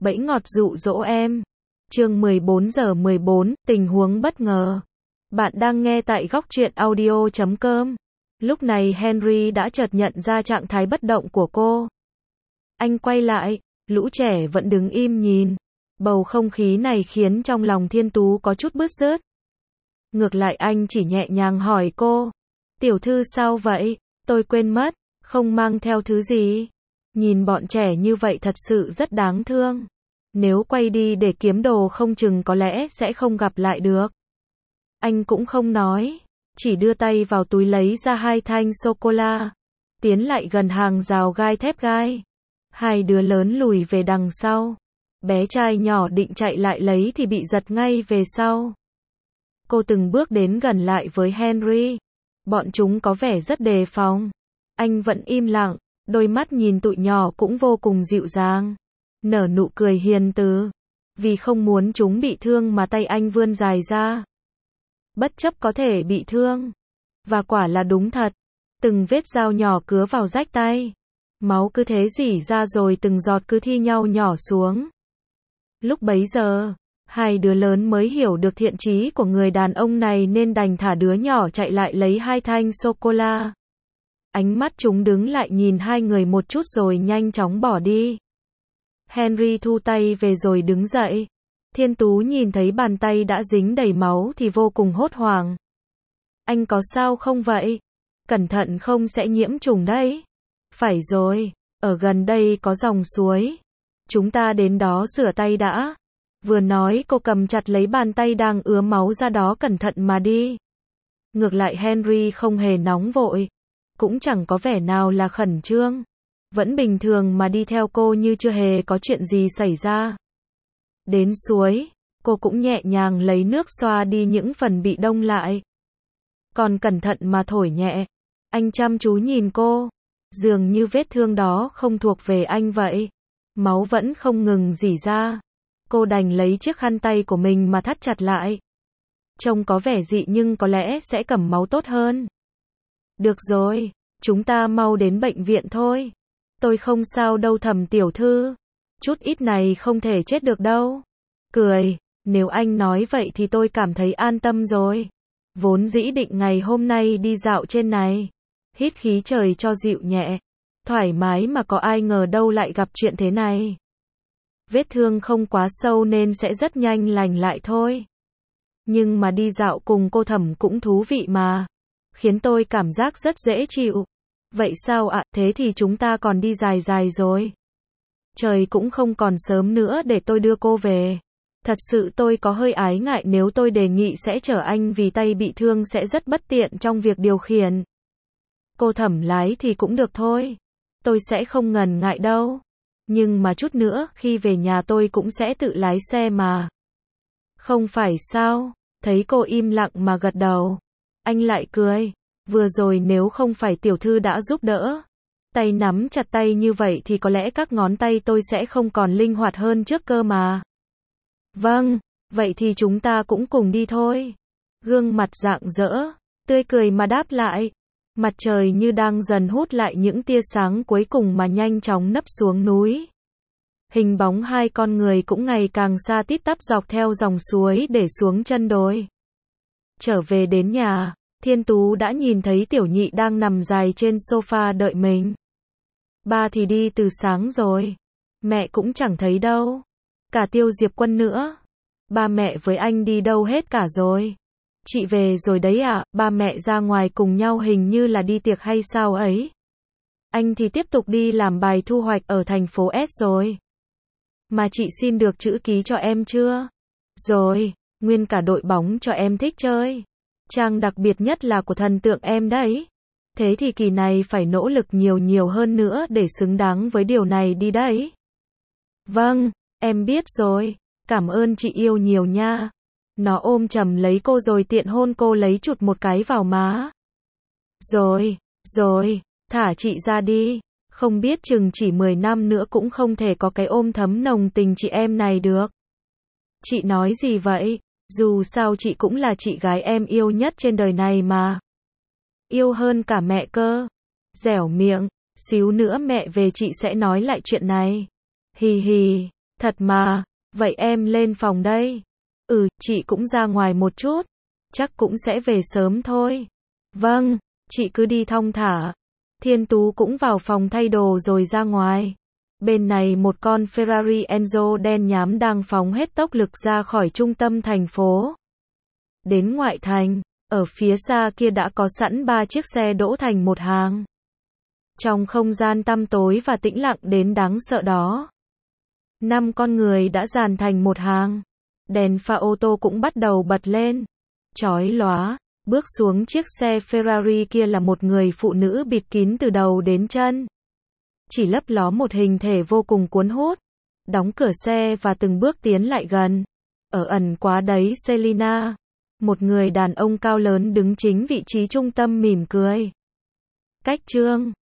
Bẫy ngọt dụ dỗ em. Chương 14:14, tình huống bất ngờ. Bạn đang nghe tại góc truyện audio.com. Lúc này Henry đã chợt nhận ra trạng thái bất động của cô. Anh quay lại, lũ trẻ vẫn đứng im nhìn. Bầu không khí này khiến trong lòng Thiên Tú có chút bứt rứt. Ngược lại anh chỉ nhẹ nhàng hỏi cô. Tiểu thư sao vậy? Tôi quên mất, không mang theo thứ gì. Nhìn bọn trẻ như vậy thật sự rất đáng thương. Nếu quay đi để kiếm đồ không chừng có lẽ sẽ không gặp lại được. Anh cũng không nói, chỉ đưa tay vào túi lấy ra 2 thanh sô-cô-la. Tiến lại gần hàng rào gai thép gai. Hai đứa lớn lùi về đằng sau. Bé trai nhỏ định chạy lại lấy thì bị giật ngay về sau. Cô từng bước đến gần lại với Henry. Bọn chúng có vẻ rất đề phòng. Anh vẫn im lặng, đôi mắt nhìn tụi nhỏ cũng vô cùng dịu dàng. Nở nụ cười hiền từ. Vì không muốn chúng bị thương mà tay anh vươn dài ra. Bất chấp có thể bị thương. Và quả là đúng thật. Từng vết dao nhỏ cứa vào rách tay. Máu cứ thế rỉ ra rồi từng giọt cứ thi nhau nhỏ xuống. Lúc bấy giờ, hai đứa lớn mới hiểu được thiện chí của người đàn ông này nên đành thả đứa nhỏ chạy lại lấy 2 thanh sô-cô-la. Ánh mắt chúng đứng lại nhìn hai người một chút rồi nhanh chóng bỏ đi. Henry thu tay về rồi đứng dậy. Thiên Tú nhìn thấy bàn tay đã dính đầy máu thì vô cùng hốt hoảng. Anh có sao không vậy? Cẩn thận không sẽ nhiễm trùng đấy. Phải rồi, ở gần đây có dòng suối. Chúng ta đến đó rửa tay đã. Vừa nói cô cầm chặt lấy bàn tay đang ứa máu ra đó cẩn thận mà đi. Ngược lại Henry không hề nóng vội. Cũng chẳng có vẻ nào là khẩn trương. Vẫn bình thường mà đi theo cô như chưa hề có chuyện gì xảy ra. Đến suối, cô cũng nhẹ nhàng lấy nước xoa đi những phần bị đông lại. Còn cẩn thận mà thổi nhẹ. Anh chăm chú nhìn cô. Dường như vết thương đó không thuộc về anh vậy. Máu vẫn không ngừng rỉ ra. Cô đành lấy chiếc khăn tay của mình mà thắt chặt lại. Trông có vẻ dị nhưng có lẽ sẽ cầm máu tốt hơn. Được rồi, chúng ta mau đến bệnh viện thôi. Tôi không sao đâu Thẩm tiểu thư. Chút ít này không thể chết được đâu. Cười, nếu anh nói vậy thì tôi cảm thấy an tâm rồi. Vốn dĩ định ngày hôm nay đi dạo trên này. Hít khí trời cho dịu nhẹ. Thoải mái mà có ai ngờ đâu lại gặp chuyện thế này. Vết thương không quá sâu nên sẽ rất nhanh lành lại thôi. Nhưng mà đi dạo cùng cô Thẩm cũng thú vị mà. Khiến tôi cảm giác rất dễ chịu. Vậy sao ạ? Thế thì chúng ta còn đi dài dài rồi. Trời cũng không còn sớm nữa để tôi đưa cô về. Thật sự tôi có hơi ái ngại nếu tôi đề nghị sẽ chở anh vì tay bị thương sẽ rất bất tiện trong việc điều khiển. Cô Thẩm lái thì cũng được thôi. Tôi sẽ không ngần ngại đâu. Nhưng mà chút nữa khi về nhà tôi cũng sẽ tự lái xe mà. Không phải sao? Thấy cô im lặng mà gật đầu. Anh lại cười. Vừa rồi nếu không phải tiểu thư đã giúp đỡ. Tay nắm chặt tay như vậy thì có lẽ các ngón tay tôi sẽ không còn linh hoạt hơn trước cơ mà. Vâng, vậy thì chúng ta cũng cùng đi thôi. Gương mặt rạng rỡ, tươi cười mà đáp lại. Mặt trời như đang dần hút lại những tia sáng cuối cùng mà nhanh chóng nấp xuống núi. Hình bóng hai con người cũng ngày càng xa tít tắp dọc theo dòng suối để xuống chân đồi. Trở về đến nhà, Thiên Tú đã nhìn thấy Tiểu Nhị đang nằm dài trên sofa đợi mình. Ba thì đi từ sáng rồi. Mẹ cũng chẳng thấy đâu. Cả Tiêu Diệp Quân nữa. Ba mẹ với anh đi đâu hết cả rồi. Chị về rồi đấy à? Ba mẹ ra ngoài cùng nhau hình như là đi tiệc hay sao ấy. Anh thì tiếp tục đi làm bài thu hoạch ở thành phố S rồi. Mà chị xin được chữ ký cho em chưa? Rồi, nguyên cả đội bóng cho em thích chơi. Trang đặc biệt nhất là của thần tượng em đấy. Thế thì kỳ này phải nỗ lực nhiều hơn nữa để xứng đáng với điều này đi đấy. Vâng, em biết rồi. Cảm ơn chị yêu nhiều nha. Nó ôm chầm lấy cô rồi tiện hôn cô lấy chụt một cái vào má. Rồi, thả chị ra đi. Không biết chừng chỉ 10 năm nữa cũng không thể có cái ôm thấm nồng tình chị em này được. Chị nói gì vậy? Dù sao chị cũng là chị gái em yêu nhất trên đời này mà. Yêu hơn cả mẹ cơ. Dẻo miệng, xíu nữa mẹ về chị sẽ nói lại chuyện này. Hì hì. Thật mà, vậy em lên phòng đây. Chị cũng ra ngoài một chút. Chắc cũng sẽ về sớm thôi. Vâng, chị cứ đi thong thả. Thiên Tú cũng vào phòng thay đồ rồi ra ngoài. Bên này một con Ferrari Enzo đen nhám đang phóng hết tốc lực ra khỏi trung tâm thành phố. Đến ngoại thành, ở phía xa kia đã có sẵn 3 chiếc xe đỗ thành một hàng. Trong không gian tăm tối và tĩnh lặng đến đáng sợ đó, 5 con người đã dàn thành một hàng. Đèn pha ô tô cũng bắt đầu bật lên. Chói lóa, bước xuống chiếc xe Ferrari kia là một người phụ nữ bịt kín từ đầu đến chân. Chỉ lấp ló một hình thể vô cùng cuốn hút. Đóng cửa xe và từng bước tiến lại gần. Ở ẩn quá đấy Selina. Một người đàn ông cao lớn đứng chính vị trí trung tâm mỉm cười. Cách Trương.